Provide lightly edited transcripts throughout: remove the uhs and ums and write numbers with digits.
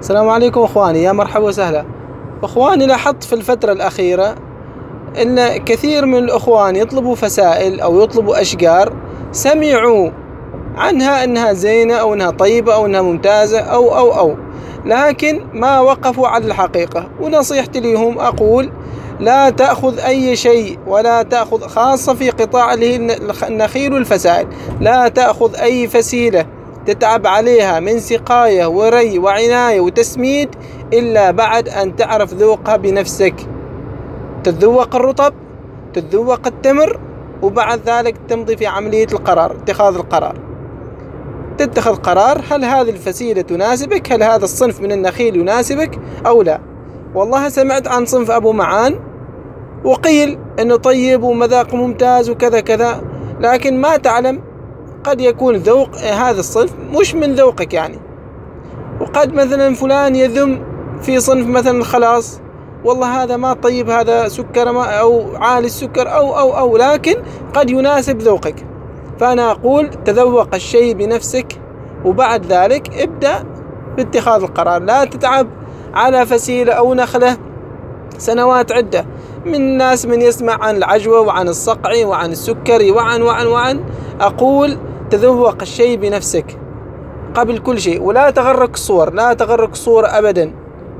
السلام عليكم اخواني، يا مرحبا وسهلا. اخواني، لاحظت في الفترة الأخيرة ان كثير من الاخوان يطلبوا فسائل او يطلبوا اشجار سمعوا عنها انها زينة او انها طيبة او انها ممتازة او لكن ما وقفوا على الحقيقة. ونصيحتي لهم اقول: لا تأخذ اي شيء، ولا تأخذ، خاصة في قطاع اللي هي النخيل والفسائل، لا تأخذ اي فسيلة تتعب عليها من سقاية وري وعناية وتسميد إلا بعد أن تعرف ذوقها بنفسك. تتذوق الرطب، تتذوق التمر، وبعد ذلك تمضي في عملية اتخاذ القرار. تتخذ قرار: هل هذه الفسيلة تناسبك؟ هل هذا الصنف من النخيل يناسبك أو لا؟ والله سمعت عن صنف أبو معان وقيل أنه طيب ومذاق ممتاز وكذا كذا، لكن ما تعلم، قد يكون ذوق هذا الصنف مش من ذوقك يعني. وقد مثلا فلان يذم في صنف مثلا خلاص، والله هذا ما طيب، هذا سكر أو عالي السكر أو لكن قد يناسب ذوقك. فأنا أقول: تذوق الشيء بنفسك، وبعد ذلك ابدأ باتخاذ القرار. لا تتعب على فسيلة أو نخلة سنوات عدة. من الناس من يسمع عن العجوة وعن الصقع وعن السكري وعن أقول: تذوق الشيء بنفسك قبل كل شيء. ولا تغرك الصور، لا تغرك الصورة أبدا.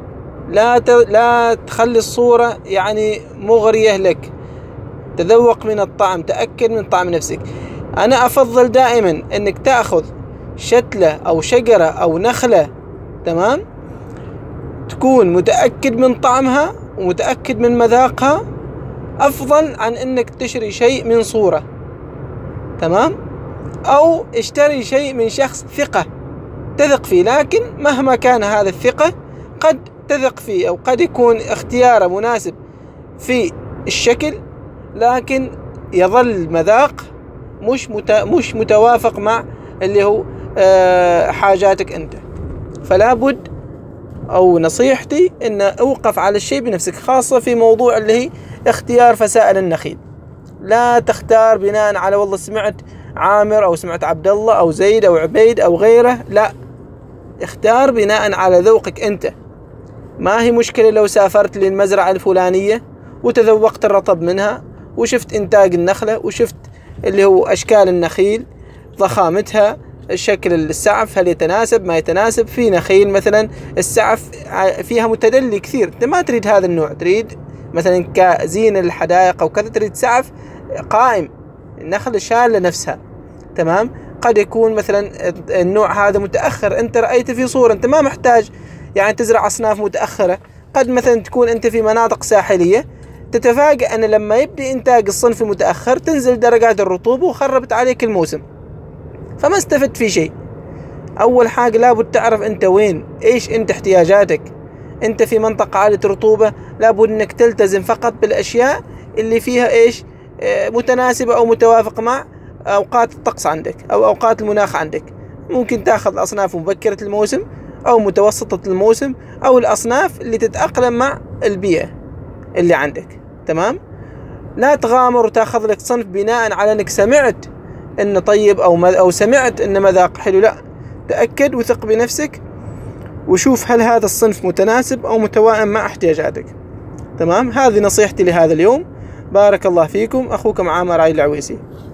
لا تخلي الصورة يعني مغرية لك. تذوق من الطعم، تأكد من طعم نفسك. أنا أفضل دائما أنك تأخذ شتلة أو شجرة أو نخلة، تمام، تكون متأكد من طعمها ومتأكد من مذاقها، أفضل عن أنك تشتري شيء من صورة، تمام، أو اشتري شيء من شخص ثقة تثق فيه. لكن مهما كان هذا الثقة قد تثق فيه أو قد يكون اختياره مناسب في الشكل، لكن يظل مذاق مش متوافق مع اللي هو حاجاتك أنت. فلا بد، أو نصيحتي، أن أوقف على الشيء بنفسك، خاصة في موضوع اللي هي اختيار فسائل النخيل. لا تختار بناء على والله سمعت عامر أو سمعت عبد الله أو زيد أو عبيد أو غيره، لا، اختار بناء على ذوقك أنت. ما هي مشكلة لو سافرت للمزرعة الفلانية وتذوقت الرطب منها وشفت إنتاج النخلة وشفت اللي هو أشكال النخيل، ضخامتها، الشكل السعف هل يتناسب ما يتناسب. في نخيل مثلا السعف فيها متدلي كثير، انت ما تريد هذا النوع، تريد مثلا كزينة للحدائق أو كذا، تريد سعف قائم، النخل شالة نفسها، تمام. قد يكون مثلا النوع هذا متأخر، انت رأيت في صورة، انت ما محتاج يعني تزرع أصناف متأخرة. قد مثلا تكون انت في مناطق ساحلية، تتفاجأ أن لما يبدأ إنتاج الصنف المتأخر تنزل درجات الرطوبة وخربت عليك الموسم، فما استفدت في شيء. أول حاجة لابد تعرف أنت وين، إيش أنت احتياجاتك. أنت في منطقة عالية رطوبة، لابد أنك تلتزم فقط بالأشياء اللي فيها إيش متناسبة أو متوافق مع أوقات الطقس عندك أو أوقات المناخ عندك. ممكن تأخذ أصناف مبكرة الموسم أو متوسطة الموسم، أو الأصناف اللي تتأقلم مع البيئة اللي عندك، تمام. لا تغامر وتأخذ لك صنف بناء على أنك سمعت إنه طيب أو سمعت إنه مذاق حلو. لا، تأكد وثق بنفسك وشوف هل هذا الصنف متناسب أو متوائم مع احتياجاتك، تمام. هذه نصيحتي لهذا اليوم. بارك الله فيكم. أخوكم عامر العويسي.